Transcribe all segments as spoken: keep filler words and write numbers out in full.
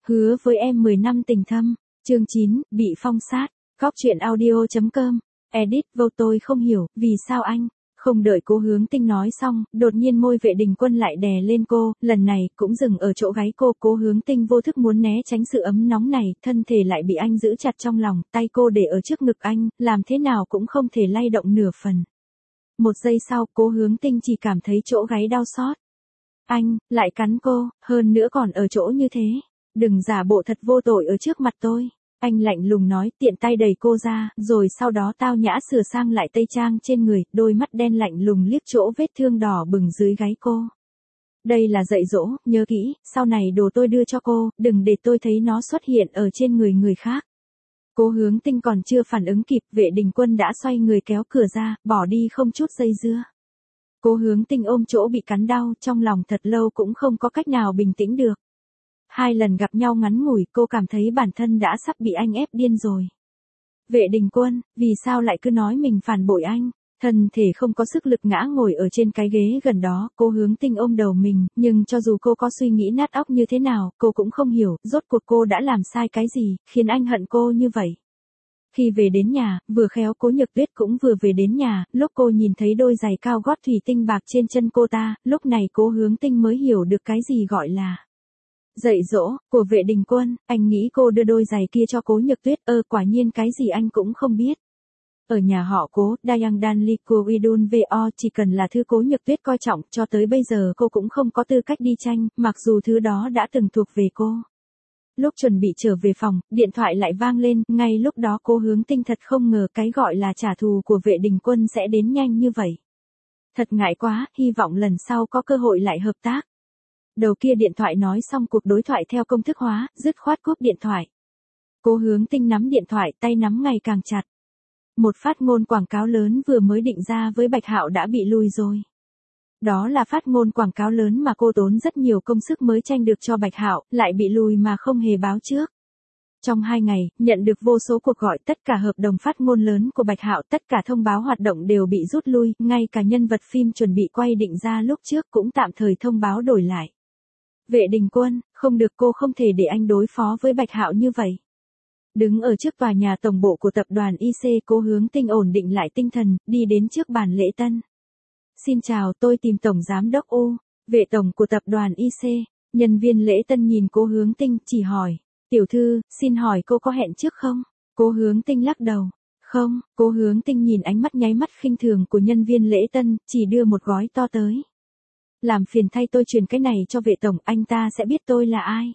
Hứa với em mười năm tình thâm. Chương chín, bị phong sát. Góc truyện audio.com. Edit vô tôi không hiểu, vì sao anh. Không đợi Cố Hướng Tinh nói xong, đột nhiên môi Vệ Đình Quân lại đè lên cô, lần này cũng dừng ở chỗ gáy cô. Cố Hướng Tinh vô thức muốn né tránh sự ấm nóng này, thân thể lại bị anh giữ chặt trong lòng, tay cô để ở trước ngực anh, làm thế nào cũng không thể lay động nửa phần. Một giây sau, Cố Hướng Tinh chỉ cảm thấy chỗ gáy đau xót. Anh, lại cắn cô, hơn nữa còn ở chỗ như thế. Đừng giả bộ thật vô tội ở trước mặt tôi. Anh lạnh lùng nói, tiện tay đẩy cô ra, rồi sau đó tao nhã sửa sang lại tây trang trên người, đôi mắt đen lạnh lùng liếc chỗ vết thương đỏ bừng dưới gáy cô. Đây là dạy dỗ, nhớ kỹ, sau này đồ tôi đưa cho cô, đừng để tôi thấy nó xuất hiện ở trên người người khác. Cố Hướng Tinh còn chưa phản ứng kịp, Vệ Đình Quân đã xoay người kéo cửa ra, bỏ đi không chút dây dưa. Cố Hướng Tinh ôm chỗ bị cắn đau, trong lòng thật lâu cũng không có cách nào bình tĩnh được. Hai lần gặp nhau ngắn ngủi, cô cảm thấy bản thân đã sắp bị anh ép điên rồi. Vệ Đình Quân, vì sao lại cứ nói mình phản bội anh? Thân thể không có sức lực ngã ngồi ở trên cái ghế gần đó, Cố Hướng Tinh ôm đầu mình, nhưng cho dù cô có suy nghĩ nát óc như thế nào, cô cũng không hiểu, rốt cuộc cô đã làm sai cái gì, khiến anh hận cô như vậy. Khi về đến nhà, vừa khéo Cố Nhược Tuyết cũng vừa về đến nhà, lúc cô nhìn thấy đôi giày cao gót thủy tinh bạc trên chân cô ta, lúc này Cố Hướng Tinh mới hiểu được cái gì gọi là dạy dỗ của Vệ Đình Quân. Anh nghĩ cô đưa đôi giày kia cho Cố Nhược Tuyết, ơ quả nhiên cái gì anh cũng không biết. Ở nhà họ Cố, Dayang Dan Liku Idun Vo chỉ cần là thứ Cố Nhược Tuyết coi trọng, cho tới bây giờ cô cũng không có tư cách đi tranh, mặc dù thứ đó đã từng thuộc về cô. Lúc chuẩn bị trở về phòng, điện thoại lại vang lên, ngay lúc đó Cố Hướng Tinh thật không ngờ cái gọi là trả thù của Vệ Đình Quân sẽ đến nhanh như vậy. Thật ngại quá, hy vọng lần sau có cơ hội lại hợp tác. Đầu kia điện thoại nói xong cuộc đối thoại theo công thức hóa, dứt khoát cúp điện thoại. Cố Hướng Tinh nắm điện thoại, tay nắm ngày càng chặt. Một phát ngôn quảng cáo lớn vừa mới định ra với Bạch Hạo đã bị lùi rồi. Đó là phát ngôn quảng cáo lớn mà cô tốn rất nhiều công sức mới tranh được cho Bạch Hạo, lại bị lùi mà không hề báo trước. Trong hai ngày, nhận được vô số cuộc gọi, tất cả hợp đồng phát ngôn lớn của Bạch Hạo, tất cả thông báo hoạt động đều bị rút lui, ngay cả nhân vật phim chuẩn bị quay định ra lúc trước cũng tạm thời thông báo đổi lại. Vệ Đình Quân, không được, cô không thể để anh đối phó với Bạch Hạo như vậy. Đứng ở trước tòa nhà tổng bộ của tập đoàn i xê, Cố Hướng Tinh ổn định lại tinh thần, đi đến trước bàn lễ tân. Xin chào, tôi tìm Tổng Giám đốc U, Vệ Tổng của tập đoàn i xê. Nhân viên lễ tân nhìn Cố Hướng Tinh, chỉ hỏi, tiểu thư, xin hỏi cô có hẹn trước không? Cố Hướng Tinh lắc đầu. Không, Cố Hướng Tinh nhìn ánh mắt nháy mắt khinh thường của nhân viên lễ tân, chỉ đưa một gói to tới. Làm phiền thay tôi truyền cái này cho Vệ Tổng, anh ta sẽ biết tôi là ai.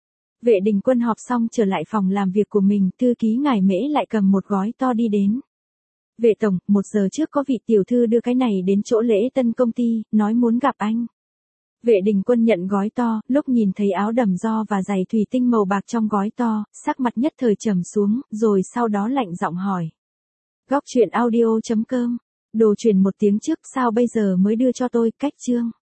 Vệ Đình Quân họp xong trở lại phòng làm việc của mình, thư ký Ngải Mễ lại cầm một gói to đi đến. Vệ Tổng, một giờ trước có vị tiểu thư đưa cái này đến chỗ lễ tân công ty, nói muốn gặp anh. Vệ Đình Quân nhận gói to, lúc nhìn thấy áo đầm do và giày thủy tinh màu bạc trong gói to, sắc mặt nhất thời trầm xuống, rồi sau đó lạnh giọng hỏi. Góc truyện audio.com, đồ truyền một tiếng trước, sao bây giờ mới đưa cho tôi, cách chương.